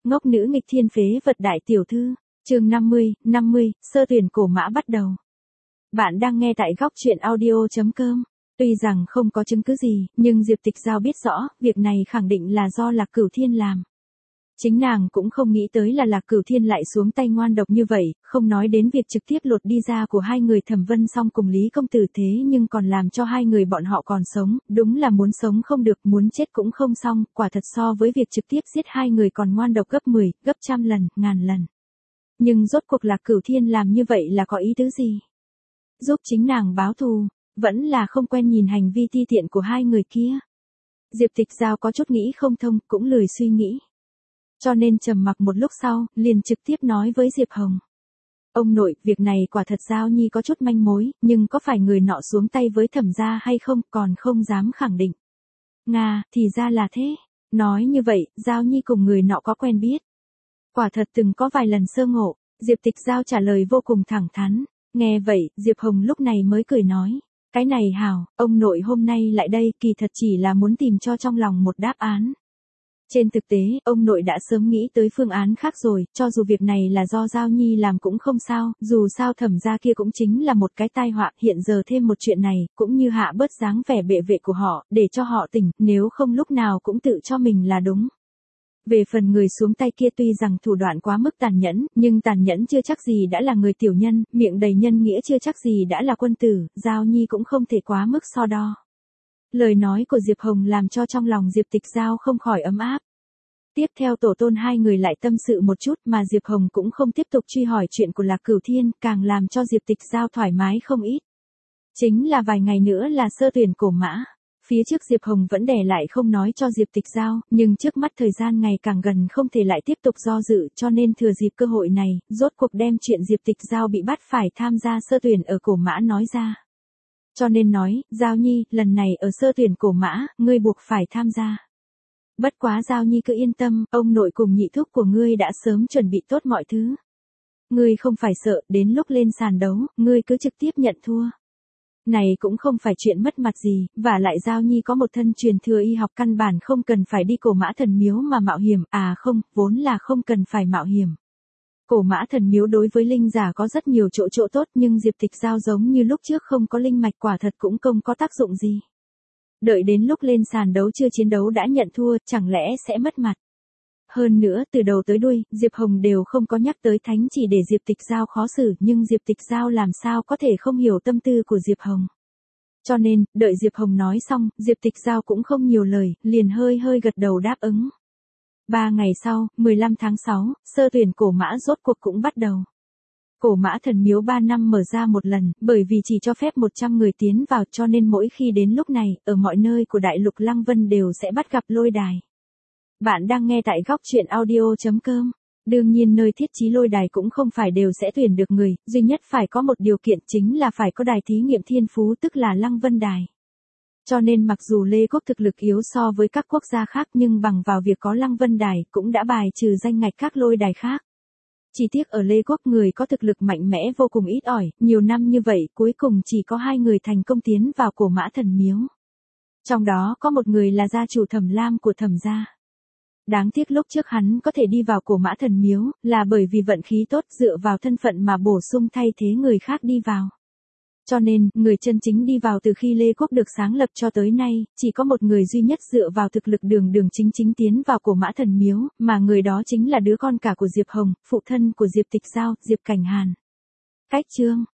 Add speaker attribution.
Speaker 1: Ngốc nữ nghịch thiên phế vật đại tiểu thư, chương 50, sơ tuyển cổ mã bắt đầu. Bạn đang nghe tại góc truyện audio.com. Tuy rằng không có chứng cứ gì, nhưng Diệp Tịch Giao biết rõ, việc này khẳng định là do Lạc Cửu Thiên làm. Chính nàng cũng không nghĩ tới là Lạc Cửu Thiên lại xuống tay ngoan độc như vậy, không nói đến việc trực tiếp lột đi ra của hai người Thẩm Vân Song cùng Lý Công Tử thế nhưng còn làm cho hai người bọn họ còn sống, đúng là muốn sống không được, muốn chết cũng không xong, quả thật so với việc trực tiếp giết hai người còn ngoan độc gấp 10, gấp trăm lần, ngàn lần. Nhưng rốt cuộc Lạc Cửu Thiên làm như vậy là có ý tứ gì? Giúp chính nàng báo thù, vẫn là không quen nhìn hành vi ti tiện của hai người kia. Diệp Tịch Giao có chút nghĩ không thông, cũng lười suy nghĩ. Cho nên trầm mặc một lúc sau, liền trực tiếp nói với Diệp Hồng. Ông nội, việc này quả thật Giao Nhi có chút manh mối, nhưng có phải người nọ xuống tay với Thẩm gia hay không, còn không dám khẳng định. Nga, thì ra là thế. Nói như vậy, Giao Nhi cùng người nọ có quen biết. Quả thật từng có vài lần sơ ngộ, Diệp Tịch Giao trả lời vô cùng thẳng thắn. Nghe vậy, Diệp Hồng lúc này mới cười nói. Cái này hảo, ông nội hôm nay lại đây kỳ thật chỉ là muốn tìm cho trong lòng một đáp án. Trên thực tế, ông nội đã sớm nghĩ tới phương án khác rồi, cho dù việc này là do Giao Nhi làm cũng không sao, dù sao Thẩm gia kia cũng chính là một cái tai họa, hiện giờ thêm một chuyện này, cũng như hạ bớt dáng vẻ bệ vệ của họ, để cho họ tỉnh, nếu không lúc nào cũng tự cho mình là đúng. Về phần người xuống tay kia tuy rằng thủ đoạn quá mức tàn nhẫn, nhưng tàn nhẫn chưa chắc gì đã là người tiểu nhân, miệng đầy nhân nghĩa chưa chắc gì đã là quân tử, Giao Nhi cũng không thể quá mức so đo. Lời nói của Diệp Hồng làm cho trong lòng Diệp Tịch Giao không khỏi ấm áp. Tiếp theo tổ tôn hai người lại tâm sự một chút mà Diệp Hồng cũng không tiếp tục truy hỏi chuyện của Lạc Cửu Thiên, càng làm cho Diệp Tịch Giao thoải mái không ít. Chính là vài ngày nữa là sơ tuyển cổ mã. Phía trước Diệp Hồng vẫn đè lại không nói cho Diệp Tịch Giao, nhưng trước mắt thời gian ngày càng gần không thể lại tiếp tục do dự, cho nên thừa dịp cơ hội này, rốt cuộc đem chuyện Diệp Tịch Giao bị bắt phải tham gia sơ tuyển ở cổ mã nói ra. Cho nên nói, Giao Nhi, lần này ở sơ tuyển cổ mã, ngươi buộc phải tham gia. Bất quá Giao Nhi cứ yên tâm, ông nội cùng nhị thúc của ngươi đã sớm chuẩn bị tốt mọi thứ. Ngươi không phải sợ, đến lúc lên sàn đấu, ngươi cứ trực tiếp nhận thua. Này cũng không phải chuyện mất mặt gì, và lại Giao Nhi có một thân truyền thừa y học căn bản không cần phải đi cổ mã thần miếu mà mạo hiểm, không, vốn là không cần phải mạo hiểm. Cổ mã thần miếu đối với linh giả có rất nhiều chỗ tốt nhưng Diệp Tịch Giao giống như lúc trước không có linh mạch quả thật cũng không có tác dụng gì. Đợi đến lúc lên sàn đấu chưa chiến đấu đã nhận thua, chẳng lẽ sẽ mất mặt. Hơn nữa, từ đầu tới đuôi, Diệp Hồng đều không có nhắc tới thánh chỉ để Diệp Tịch Giao khó xử, nhưng Diệp Tịch Giao làm sao có thể không hiểu tâm tư của Diệp Hồng. Cho nên, đợi Diệp Hồng nói xong, Diệp Tịch Giao cũng không nhiều lời, liền hơi gật đầu đáp ứng. 3 ngày sau, 15 tháng 6, sơ tuyển cổ mã rốt cuộc cũng bắt đầu. Cổ mã thần miếu 3 năm mở ra một lần, bởi vì chỉ cho phép 100 người tiến vào cho nên mỗi khi đến lúc này, ở mọi nơi của đại lục Lăng Vân đều sẽ bắt gặp lôi đài. Bạn đang nghe tại góc truyện audio.com. Đương nhiên nơi thiết trí lôi đài cũng không phải đều sẽ tuyển được người, duy nhất phải có một điều kiện chính là phải có đài thí nghiệm thiên phú tức là Lăng Vân đài. Cho nên mặc dù Lê Quốc thực lực yếu so với các quốc gia khác nhưng bằng vào việc có Lăng Vân đài cũng đã bài trừ danh ngạch các lôi đài khác. Chỉ tiếc ở Lê Quốc người có thực lực mạnh mẽ vô cùng ít ỏi, nhiều năm như vậy cuối cùng chỉ có 2 người thành công tiến vào cổ mã thần miếu. Trong đó có một người là gia chủ Thẩm Lam của Thẩm gia. Đáng tiếc lúc trước hắn có thể đi vào cổ mã thần miếu, là bởi vì vận khí tốt dựa vào thân phận mà bổ sung thay thế người khác đi vào. Cho nên, người chân chính đi vào từ khi Lê Quốc được sáng lập cho tới nay, chỉ có một người duy nhất dựa vào thực lực đường chính tiến vào cổ mã thần miếu, mà người đó chính là đứa con cả của Diệp Hồng, phụ thân của Diệp Tịch Giao, Diệp Cảnh Hàn. Cách chương